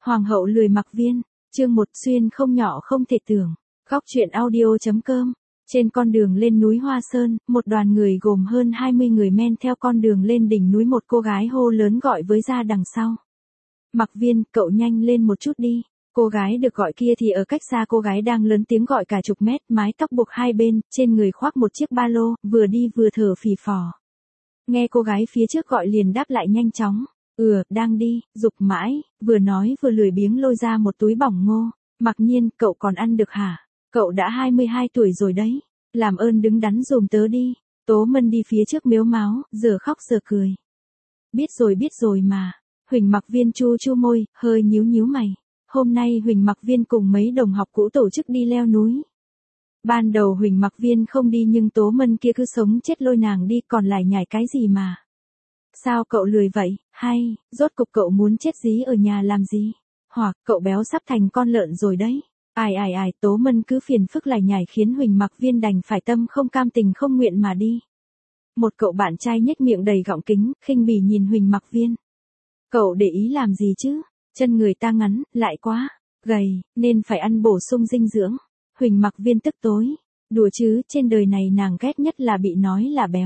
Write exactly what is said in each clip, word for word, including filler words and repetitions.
Hoàng hậu lười mặc viên, chương một xuyên không nhỏ không thể tưởng. Góc truyện audio.com. Trên con đường lên núi Hoa Sơn, một đoàn người gồm hơn hai mươi người men theo con đường lên đỉnh núi, một cô gái hô lớn gọi với ra đằng sau. Mặc viên, cậu nhanh lên một chút đi. Cô gái được gọi kia thì ở cách xa cô gái đang lớn tiếng gọi cả chục mét, mái tóc buộc hai bên, trên người khoác một chiếc ba lô, vừa đi vừa thở phì phò. Nghe cô gái phía trước gọi liền đáp lại nhanh chóng. Ừ, đang đi, giục mãi, vừa nói vừa lười biếng lôi ra một túi bỏng ngô. Mặc nhiên, cậu còn ăn được hả? Cậu đã hai mươi hai tuổi rồi đấy. Làm ơn đứng đắn dùm tớ đi. Tố Mân đi phía trước mếu máo, giờ khóc giờ cười. Biết rồi biết rồi mà. Huỳnh Mặc Viên chu chu môi, hơi nhíu nhíu mày. Hôm nay Huỳnh Mặc Viên cùng mấy đồng học cũ tổ chức đi leo núi. Ban đầu Huỳnh Mặc Viên không đi nhưng Tố Mân kia cứ sống chết lôi nàng đi, còn lại nhảy cái gì mà. Sao cậu lười vậy, hay, rốt cục cậu muốn chết dí ở nhà làm gì? Hoặc, cậu béo sắp thành con lợn rồi đấy. Ai ai ai, Tố Mân cứ phiền phức lại nhảy khiến Huỳnh Mặc Viên đành phải tâm không cam tình không nguyện mà đi. Một cậu bạn trai nhếch miệng đầy gọng kính, khinh bỉ nhìn Huỳnh Mặc Viên. Cậu để ý làm gì chứ? Chân người ta ngắn, lại quá gầy, nên phải ăn bổ sung dinh dưỡng. Huỳnh Mặc Viên tức tối. Đùa chứ, trên đời này nàng ghét nhất là bị nói là béo.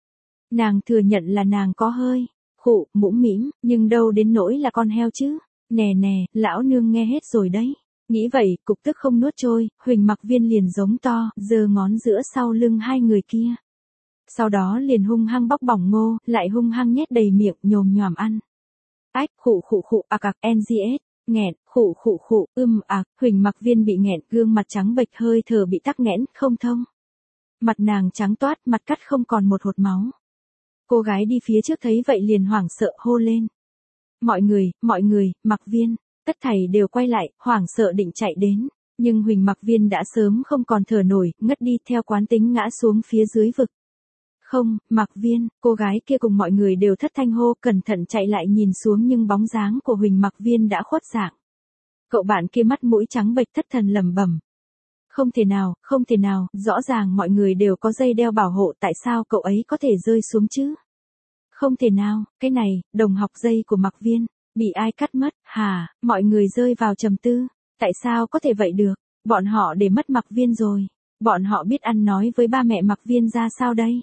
Nàng thừa nhận là nàng có hơi khụ, mũm mĩm, nhưng đâu đến nỗi là con heo chứ. Nè nè, lão nương nghe hết rồi đấy. Nghĩ vậy, cục tức không nuốt trôi, Huỳnh Mặc Viên liền giống to, giơ ngón giữa sau lưng hai người kia. Sau đó liền hung hăng bóc bỏng ngô, lại hung hăng nhét đầy miệng, nhồm nhòm ăn. Ách, khụ khụ khụ, ạc ạc, en giê ét, nghẹn, khụ khụ khụ, ưm ạc, Huỳnh Mặc Viên bị nghẹn, gương mặt trắng bệch, hơi thở bị tắc nghẽn, không thông. Mặt nàng trắng toát, mặt cắt không còn một hột máu. Cô gái đi phía trước thấy vậy liền hoảng sợ hô lên. Mọi người, mọi người, Mặc Viên, tất thảy đều quay lại, hoảng sợ định chạy đến. Nhưng Huỳnh Mặc Viên đã sớm không còn thở nổi, ngất đi theo quán tính ngã xuống phía dưới vực. Không, Mặc Viên, cô gái kia cùng mọi người đều thất thanh hô, cẩn thận chạy lại nhìn xuống nhưng bóng dáng của Huỳnh Mặc Viên đã khuất dạng. Cậu bạn kia mắt mũi trắng bệch thất thần lẩm bẩm. Không thể nào, không thể nào, rõ ràng mọi người đều có dây đeo bảo hộ, tại sao cậu ấy có thể rơi xuống chứ? Không thể nào, cái này, đồng học dây của Mặc Viên, bị ai cắt mất, hả? Mọi người rơi vào trầm tư, tại sao có thể vậy được? Bọn họ để mất Mặc Viên rồi, bọn họ biết ăn nói với ba mẹ Mặc Viên ra sao đây?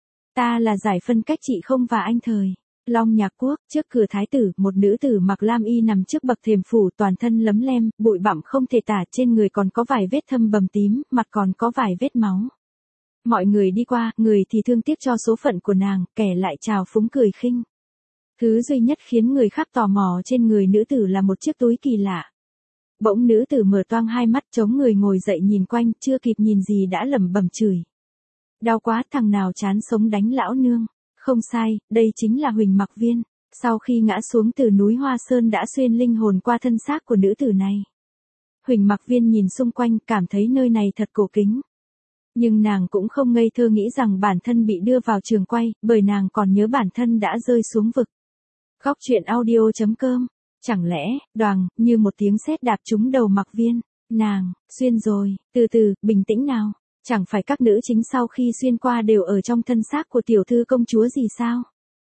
Ta là giải phân cách chị không và anh thời. Long Nhạc Quốc, trước cửa thái tử, một nữ tử mặc lam y nằm trước bậc thềm phủ, toàn thân lấm lem, bụi bặm không thể tả, trên người còn có vài vết thâm bầm tím, mặt còn có vài vết máu. Mọi người đi qua, người thì thương tiếc cho số phận của nàng, kẻ lại trào phúng cười khinh. Thứ duy nhất khiến người khác tò mò trên người nữ tử là một chiếc túi kỳ lạ. Bỗng nữ tử mở toang hai mắt, chống người ngồi dậy nhìn quanh, chưa kịp nhìn gì đã lẩm bẩm chửi. Đau quá, thằng nào chán sống đánh lão nương. Không sai, đây chính là Huỳnh Mặc Viên. Sau khi ngã xuống từ núi Hoa Sơn đã xuyên linh hồn qua thân xác của nữ tử này. Huỳnh Mặc Viên nhìn xung quanh, cảm thấy nơi này thật cổ kính. Nhưng nàng cũng không ngây thơ nghĩ rằng bản thân bị đưa vào trường quay, bởi nàng còn nhớ bản thân đã rơi xuống vực. Góc truyện audio.com. Chẳng lẽ, đoàng, như một tiếng sét đạp trúng đầu Mặc Viên. Nàng, xuyên rồi, từ từ, bình tĩnh nào. Chẳng phải các nữ chính sau khi xuyên qua đều ở trong thân xác của tiểu thư công chúa gì sao?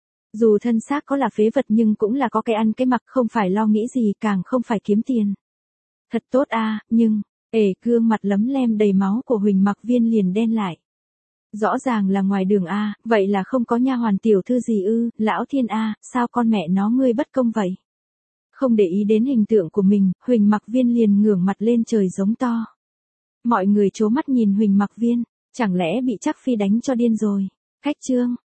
Dù thân xác có là phế vật nhưng cũng là có cái ăn cái mặc, không phải lo nghĩ gì, càng không phải kiếm tiền. Thật tốt à, nhưng, ể gương mặt lấm lem đầy máu của Huỳnh Mặc Viên liền đen lại. Rõ ràng là ngoài đường a, vậy là không có nha hoàn tiểu thư gì ư? Lão thiên a, sao con mẹ nó ngươi bất công vậy? Không để ý đến hình tượng của mình, Huỳnh Mặc Viên liền ngửa mặt lên trời giống to. Mọi người trố mắt nhìn Huỳnh Mặc Viên, chẳng lẽ bị Trác Phi đánh cho điên rồi? Cách chương